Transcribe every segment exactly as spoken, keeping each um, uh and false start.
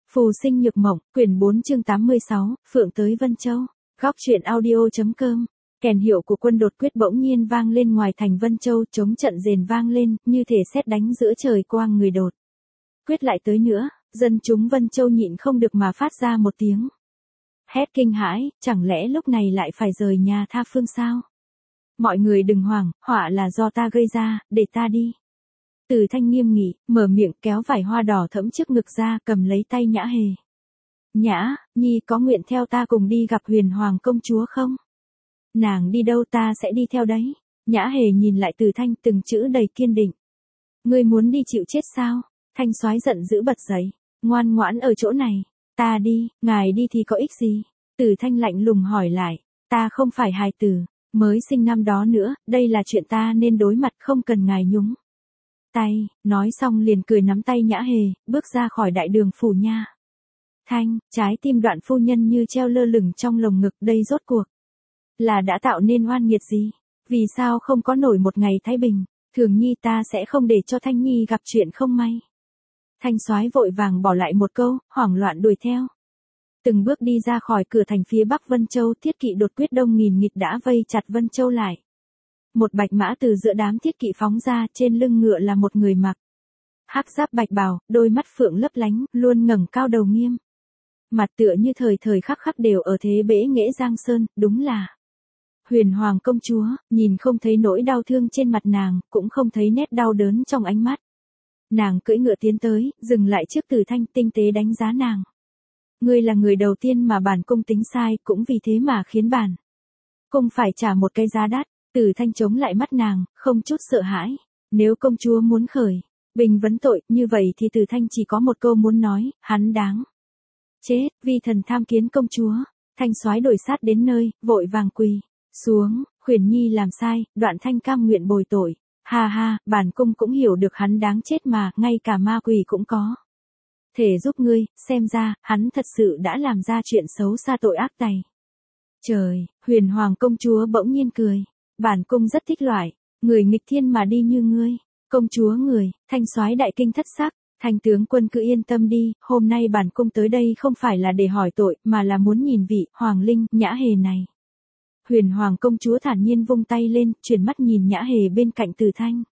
Phù sinh nhược mộng, quyển bốn chương tám mươi sáu, Phượng tới Vân Châu. Góc truyện audio.com. Kèn hiệu của quân đột quyết bỗng nhiên vang lên ngoài thành Vân Châu, chống trận rền vang lên, như thể sét đánh giữa trời quang người đột. Quyết lại tới nữa, dân chúng Vân Châu nhịn không được mà phát ra một tiếng hét kinh hãi, chẳng lẽ lúc này lại phải rời nhà tha phương sao? Mọi người đừng hoảng, họa là do ta gây ra, để ta đi. Từ Thanh nghiêm nghị, mở miệng kéo vải hoa đỏ thẫm trước ngực ra, cầm lấy tay Nhã Hề. Nhã, Nhi có nguyện theo ta cùng đi gặp Huyền Hoàng công chúa không? Nàng đi đâu ta sẽ đi theo đấy. Nhã Hề nhìn lại Từ Thanh, từng chữ đầy kiên định. Ngươi muốn đi chịu chết sao? Thanh soái giận dữ bật dậy. Ngoan ngoãn ở chỗ này. Ta đi, ngài đi thì có ích gì? Từ Thanh lạnh lùng hỏi lại. Ta không phải hài tử, mới sinh năm đó nữa, đây là chuyện ta nên đối mặt, không cần ngài nhúng tay. Nói xong liền cười nắm tay Nhã Hề, bước ra khỏi đại đường phủ nha. Thanh, trái tim Đoạn phu nhân như treo lơ lửng trong lồng ngực, đây rốt cuộc là đã tạo nên oan nghiệt gì? Vì sao không có nổi một ngày thái bình? Thường Nhi ta sẽ không để cho Thanh Nhi gặp chuyện không may. Thanh soái vội vàng bỏ lại một câu, hoảng loạn đuổi theo. Từng bước đi ra khỏi cửa thành phía bắc Vân Châu, thiết kỵ đột quyết đông nghìn nghịt đã vây chặt Vân Châu lại. Một bạch mã từ giữa đám thiết kỵ phóng ra, trên lưng ngựa là một người mặc hắc giáp bạch bào, đôi mắt phượng lấp lánh, luôn ngẩng cao đầu nghiêm mặt, tựa như thời thời khắc khắc đều ở thế bẽ nghễ giang sơn, đúng là Huyền Hoàng công chúa. Nhìn không thấy nỗi đau thương trên mặt nàng, cũng không thấy nét đau đớn trong ánh mắt. Nàng cưỡi ngựa tiến tới, dừng lại trước Từ Thanh, tinh tế đánh giá nàng. Ngươi là người đầu tiên mà bản cung tính sai, cũng vì thế mà khiến bản cung phải trả một cái giá đắt. Từ Thanh chống lại mắt nàng, không chút sợ hãi. Nếu công chúa muốn khởi bình vấn tội, như vậy thì Từ Thanh chỉ có một câu muốn nói, hắn đáng chết, vì thần tham kiến công chúa. Thanh soái đổi sát đến nơi, vội vàng quỳ xuống, Huyền Nhi làm sai, Đoạn Thanh cam nguyện bồi tội. Ha ha, bản cung cũng hiểu được hắn đáng chết mà, ngay cả ma quỷ cũng có thể giúp ngươi, xem ra, hắn thật sự đã làm ra chuyện xấu xa tội ác này. Trời, Huyền Hoàng công chúa bỗng nhiên cười. Bản cung rất thích loại người nghịch thiên mà đi như ngươi. Công chúa người, Thanh soái đại kinh thất sắc. Thanh tướng quân cứ yên tâm đi, hôm nay bản cung tới đây không phải là để hỏi tội, mà là muốn nhìn vị Hoàng Linh Nhã Hề này. Huyền Hoàng công chúa thản nhiên vung tay lên, chuyển mắt nhìn Nhã Hề bên cạnh Từ Thanh.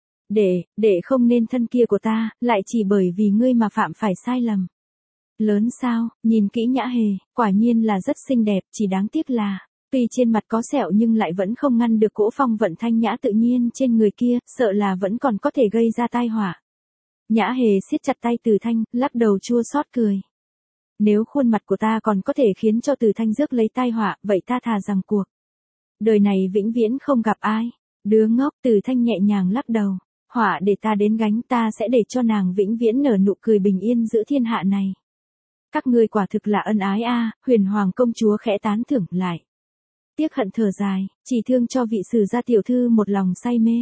Để, để không nên thân kia của ta, lại chỉ bởi vì ngươi mà phạm phải sai lầm lớn sao? Nhìn kỹ Nhã Hề, quả nhiên là rất xinh đẹp, chỉ đáng tiếc là tuy trên mặt có sẹo nhưng lại vẫn không ngăn được cỗ phong vận thanh nhã tự nhiên trên người kia, sợ là vẫn còn có thể gây ra tai họa. Nhã Hề siết chặt tay Từ Thanh, lắc đầu chua xót cười. Nếu khuôn mặt của ta còn có thể khiến cho Từ Thanh rước lấy tai họa, vậy ta thà rằng cuộc đời này vĩnh viễn không gặp ai. Đứa ngốc. Từ Thanh nhẹ nhàng lắc đầu. Họa để ta đến gánh, ta sẽ để cho nàng vĩnh viễn nở nụ cười bình yên giữa thiên hạ này. Các ngươi quả thực là ân ái a. À, Huyền Hoàng công chúa khẽ tán thưởng lại. Tiếc hận thở dài, chỉ thương cho vị sử gia tiểu thư một lòng say mê.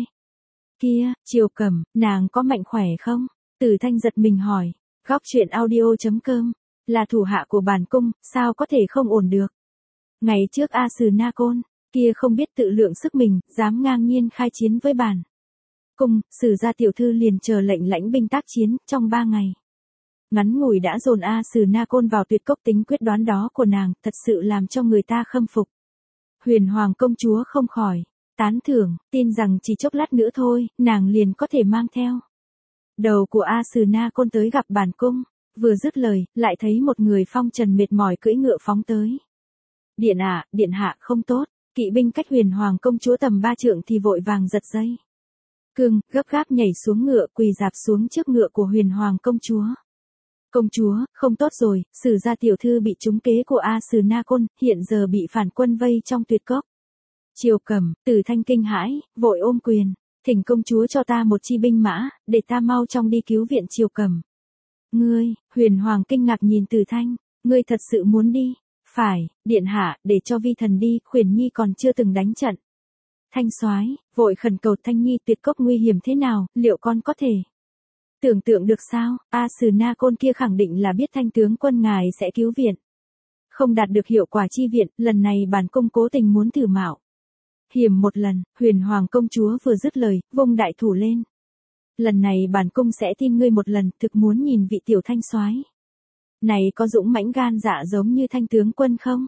Kia, Triều Cẩm, nàng có mạnh khỏe không? Từ Thanh giật mình hỏi. Góc truyện audio.com. Là thủ hạ của bản cung, sao có thể không ổn được? Ngày trước A Sừ Na Côn kia không biết tự lượng sức mình, dám ngang nhiên khai chiến với bản cung, sử gia tiểu thư liền chờ lệnh lãnh binh tác chiến. Trong ba ngày ngắn ngủi đã dồn A Sừ Na Côn vào tuyệt cốc, tính quyết đoán đó của nàng thật sự làm cho người ta khâm phục. Huyền Hoàng công chúa không khỏi tán thưởng, tin rằng chỉ chốc lát nữa thôi, nàng liền có thể mang theo đầu của A Sừ Na Côn tới gặp bản cung. Vừa dứt lời, lại thấy một người phong trần mệt mỏi cưỡi ngựa phóng tới. Điện ạ, điện hạ không tốt. Kỵ binh cách Huyền Hoàng công chúa tầm ba trượng thì vội vàng giật dây cương, gấp gáp nhảy xuống ngựa, quỳ dạp xuống trước ngựa của Huyền Hoàng công chúa. Công chúa, không tốt rồi, sử gia tiểu thư bị trúng kế của A Sừ Na Côn, hiện giờ bị phản quân vây trong tuyệt cốc. Triều Cẩm. Từ Thanh kinh hãi, vội ôm quyền. Thỉnh công chúa cho ta một chi binh mã, để ta mau chóng đi cứu viện Triều Cẩm. Ngươi, Huyền Hoàng kinh ngạc nhìn Từ Thanh, ngươi thật sự muốn đi? Phải, điện hạ, để cho vi thần đi, Huyền Nhi còn chưa từng đánh trận. Thanh soái vội khẩn cầu Thanh Nhi, tuyệt cốc nguy hiểm thế nào, liệu con có thể tưởng tượng được sao? A Sừ Na Côn kia khẳng định là biết Thanh tướng quân ngài sẽ cứu viện. Không đạt được hiệu quả chi viện, lần này bản cung cố tình muốn thử mạo hiểm một lần. Huyền Hoàng công chúa vừa dứt lời, vung đại thủ lên. Lần này bản cung sẽ tin ngươi một lần, thực muốn nhìn vị tiểu thanh soái Này có dũng mãnh gan dạ giống như Thanh tướng quân không?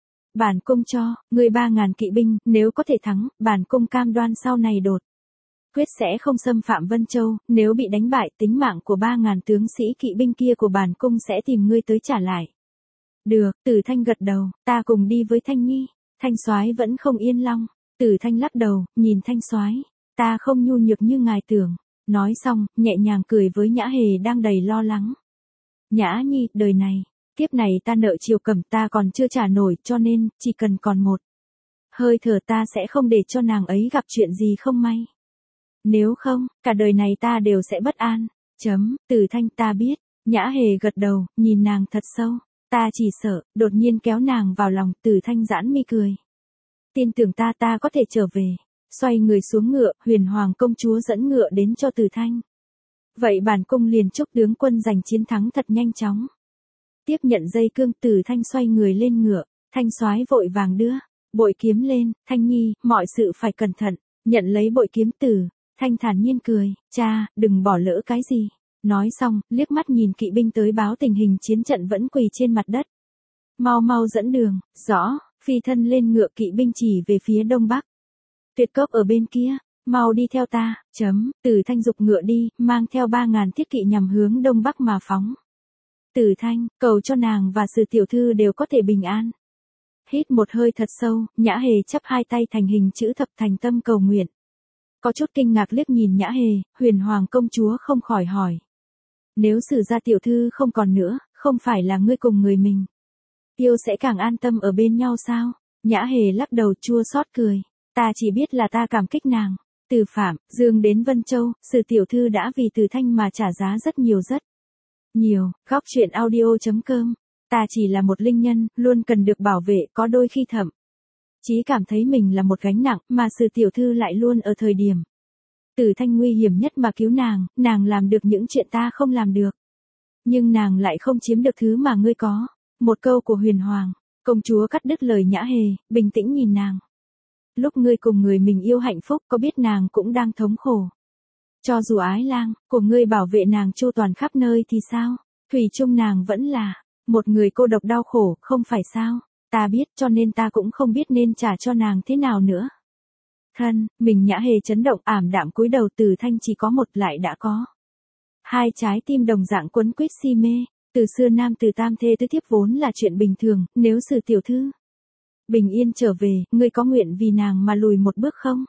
Bản cung cho, ngươi ba ngàn kỵ binh, nếu có thể thắng, bản cung cam đoan sau này đột quyết sẽ không xâm phạm Vân Châu, nếu bị đánh bại, tính mạng của ba ngàn tướng sĩ kỵ binh kia của bản cung sẽ tìm ngươi tới trả lại. Được, Tử Thanh gật đầu, ta cùng đi với Thanh Nhi. Thanh soái vẫn không yên lòng. Tử Thanh lắc đầu, nhìn Thanh soái, ta không nhu nhược như ngài tưởng. Nói xong, nhẹ nhàng cười với Nhã Hề đang đầy lo lắng. Nhã Nhi, đời này, kiếp này ta nợ Triều Cẩm ta còn chưa trả nổi, cho nên, chỉ cần còn một hơi thở ta sẽ không để cho nàng ấy gặp chuyện gì không may. Nếu không, cả đời này ta đều sẽ bất an. Chấm, Tử Thanh ta biết. Nhã Hề gật đầu, nhìn nàng thật sâu. Ta chỉ sợ, đột nhiên kéo nàng vào lòng, Tử Thanh giãn mi cười. Tin tưởng ta ta có thể trở về. Xoay người xuống ngựa, Huyền Hoàng công chúa dẫn ngựa đến cho Tử Thanh. Vậy bản cung liền chúc tướng quân giành chiến thắng thật nhanh chóng. Tiếp nhận dây cương, Tử Thanh xoay người lên ngựa, Thanh soái vội vàng đưa bội kiếm lên, Thanh Nhi, mọi sự phải cẩn thận. Nhận lấy bội kiếm, Tử Thanh thản nhiên cười, cha, đừng bỏ lỡ cái gì. Nói xong, liếc mắt nhìn kỵ binh tới báo tình hình chiến trận vẫn quỳ trên mặt đất. Mau mau dẫn đường, rõ, phi thân lên ngựa, kỵ binh chỉ về phía đông bắc. Tuyệt cốc ở bên kia, mau đi theo ta, chấm, Tử Thanh dục ngựa đi, mang theo ba ngàn thiết kỵ nhằm hướng đông bắc mà phóng. Tử Thanh, cầu cho nàng và Sử tiểu thư đều có thể bình an. Hít một hơi thật sâu, Nhã Hề chắp hai tay thành hình chữ thập thành tâm cầu nguyện. Có chút kinh ngạc liếc nhìn Nhã Hề, Huyền Hoàng công chúa không khỏi hỏi. Nếu Sử gia tiểu thư không còn nữa, không phải là ngươi cùng người mình yêu sẽ càng an tâm ở bên nhau sao? Nhã Hề lắc đầu chua xót cười. Ta chỉ biết là ta cảm kích nàng. Từ Phạm, Dương đến Vân Châu, Sử tiểu thư đã vì Tử Thanh mà trả giá rất nhiều rất nhiều. Góc truyện audio chấm com. Ta chỉ là một linh nhân, luôn cần được bảo vệ, có đôi khi thậm chí cảm thấy mình là một gánh nặng, mà Sử tiểu thư lại luôn ở thời điểm Tử Thanh nguy hiểm nhất mà cứu nàng, nàng làm được những chuyện ta không làm được. Nhưng nàng lại không chiếm được thứ mà ngươi có. Một câu của Huyền Hoàng, công chúa cắt đứt lời Nhã Hề, bình tĩnh nhìn nàng. Lúc ngươi cùng người mình yêu hạnh phúc, có biết nàng cũng đang thống khổ. Cho dù ái lang của ngươi bảo vệ nàng chu toàn khắp nơi thì sao? Thủy chung nàng vẫn là một người cô độc đau khổ, không phải sao? Ta biết, cho nên ta cũng không biết nên trả cho nàng thế nào nữa. Thân, mình Nhã Hề chấn động, ảm đạm cúi đầu. Tử Thanh chỉ có một, lại đã có hai trái tim đồng dạng quấn quýt si mê. Từ xưa nam từ tam thê tứ thiếp vốn là chuyện bình thường, nếu Sử tiểu thư bình yên trở về, ngươi có nguyện vì nàng mà lùi một bước không?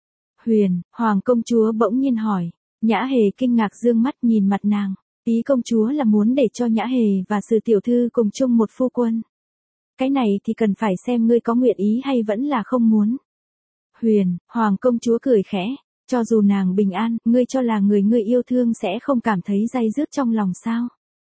Huyền Hoàng công chúa bỗng nhiên hỏi. Nhã Hề kinh ngạc dương mắt nhìn mặt nàng. Ý công chúa là muốn để cho Nhã Hề và Sử tiểu thư cùng chung một phu quân. Cái này thì cần phải xem ngươi có nguyện ý hay vẫn là không muốn. Huyền Hoàng công chúa cười khẽ. Cho dù nàng bình an, ngươi cho là người ngươi yêu thương sẽ không cảm thấy day dứt trong lòng sao?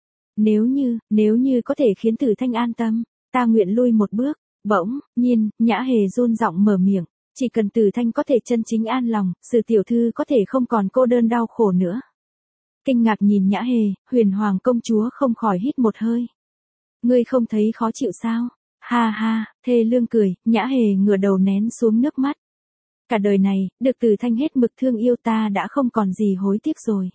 Nếu như, nếu như có thể khiến Tử Thanh an tâm, ta nguyện lui một bước. Bỗng nhiên, Nhã Hề run giọng mở miệng. Chỉ cần Tử Thanh có thể chân chính an lòng, Sử tiểu thư có thể không còn cô đơn đau khổ nữa. Kinh ngạc nhìn Nhã Hề, Huyền Hoàng công chúa không khỏi hít một hơi. Ngươi không thấy khó chịu sao? Ha ha, thê lương cười, Nhã Hề ngửa đầu nén xuống nước mắt. Cả đời này, được Tử Thanh hết mực thương yêu, ta đã không còn gì hối tiếc rồi.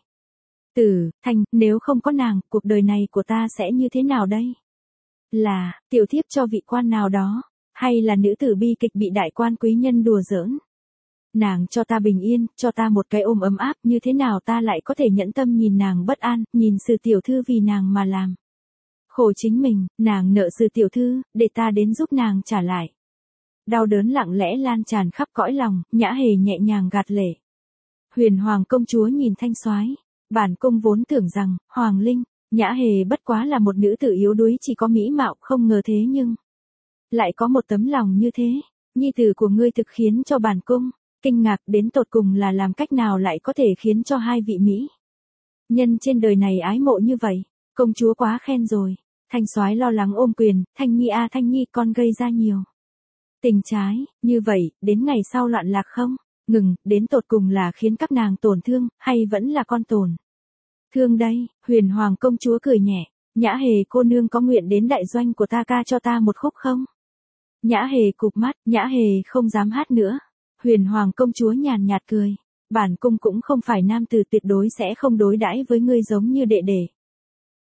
Tử Thanh, nếu không có nàng, cuộc đời này của ta sẽ như thế nào đây? Là, tiểu thiếp cho vị quan nào đó, hay là nữ tử bi kịch bị đại quan quý nhân đùa giỡn? Nàng cho ta bình yên, cho ta một cái ôm ấm áp, như thế nào ta lại có thể nhẫn tâm nhìn nàng bất an, nhìn Sử tiểu thư vì nàng mà làm khổ chính mình, nàng nợ Sử tiểu thư, để ta đến giúp nàng trả lại. Đau đớn lặng lẽ lan tràn khắp cõi lòng, Nhã Hề nhẹ nhàng gạt lệ. Huyền Hoàng công chúa nhìn Thanh soái, bản cung vốn tưởng rằng, Hoàng Linh, Nhã Hề bất quá là một nữ tử yếu đuối chỉ có mỹ mạo, không ngờ thế nhưng lại có một tấm lòng như thế. Nhi tử của ngươi thực khiến cho bản cung kinh ngạc, đến tột cùng là làm cách nào lại có thể khiến cho hai vị mỹ nhân trên đời này ái mộ như vậy. Công chúa quá khen rồi. Thanh soái lo lắng ôm quyền, Thanh Nhi a Thanh Nhi, con gây ra nhiều tình trái, như vậy, đến ngày sau loạn lạc không? Ngừng, đến tột cùng là khiến các nàng tổn thương, hay vẫn là con tổn thương đây? Huyền Hoàng công chúa cười nhẹ. Nhã Hề cô nương có nguyện đến đại doanh của ta ca cho ta một khúc không? Nhã Hề cụp mắt, Nhã Hề không dám hát nữa. Huyền Hoàng công chúa nhàn nhạt cười. Bản cung cũng không phải nam tử, tuyệt đối sẽ không đối đãi với ngươi giống như đệ đệ.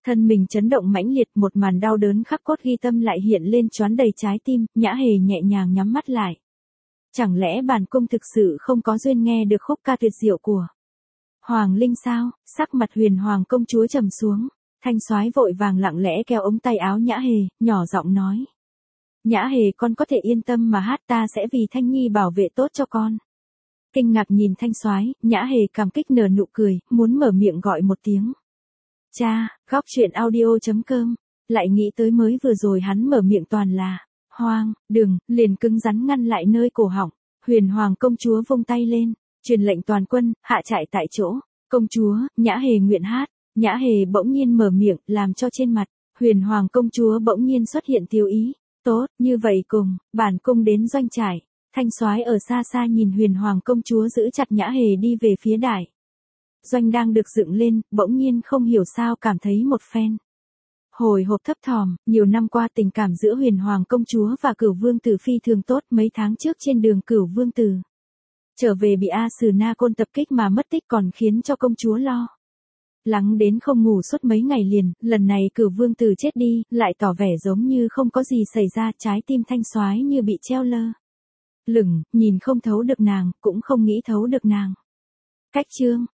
Thân mình chấn động mãnh liệt, một màn đau đớn khắc cốt ghi tâm lại hiện lên choán đầy trái tim, Nhã Hề nhẹ nhàng nhắm mắt lại. Chẳng lẽ bản cung thực sự không có duyên nghe được khúc ca tuyệt diệu của Hoàng Linh sao? Sắc mặt Huyền Hoàng công chúa trầm xuống, Thanh Soái vội vàng lặng lẽ kéo ống tay áo Nhã Hề, nhỏ giọng nói. Nhã Hề, con có thể yên tâm mà hát, ta sẽ vì Thanh Nhi bảo vệ tốt cho con. Kinh ngạc nhìn Thanh Soái, Nhã Hề cảm kích nở nụ cười, muốn mở miệng gọi một tiếng. Cha, góc truyện audio chấm com, lại nghĩ tới mới vừa rồi hắn mở miệng toàn là hoang, đừng, liền cứng rắn ngăn lại nơi cổ họng. Huyền Hoàng công chúa vung tay lên, truyền lệnh toàn quân, hạ trại tại chỗ. Công chúa, Nhã Hề nguyện hát. Nhã Hề bỗng nhiên mở miệng, làm cho trên mặt Huyền Hoàng công chúa bỗng nhiên xuất hiện tiêu ý. Tốt, như vậy cùng, bản cung đến doanh trại. Thanh Soái ở xa xa nhìn Huyền Hoàng công chúa giữ chặt Nhã Hề đi về phía đài doanh đang được dựng lên, bỗng nhiên không hiểu sao cảm thấy một phen hồi hộp thấp thỏm. Nhiều năm qua tình cảm giữa Huyền Hoàng công chúa và Cửu Vương tử phi thường tốt, mấy tháng trước trên đường Cửu Vương tử trở về bị A Sử Na Côn tập kích mà mất tích còn khiến cho công chúa lo lắng đến không ngủ suốt mấy ngày liền. Lần này Cửu Vương tử chết đi, lại tỏ vẻ giống như không có gì xảy ra, trái tim Thanh Soái như bị treo lơ lửng, nhìn không thấu được nàng, cũng không nghĩ thấu được nàng. Cách chương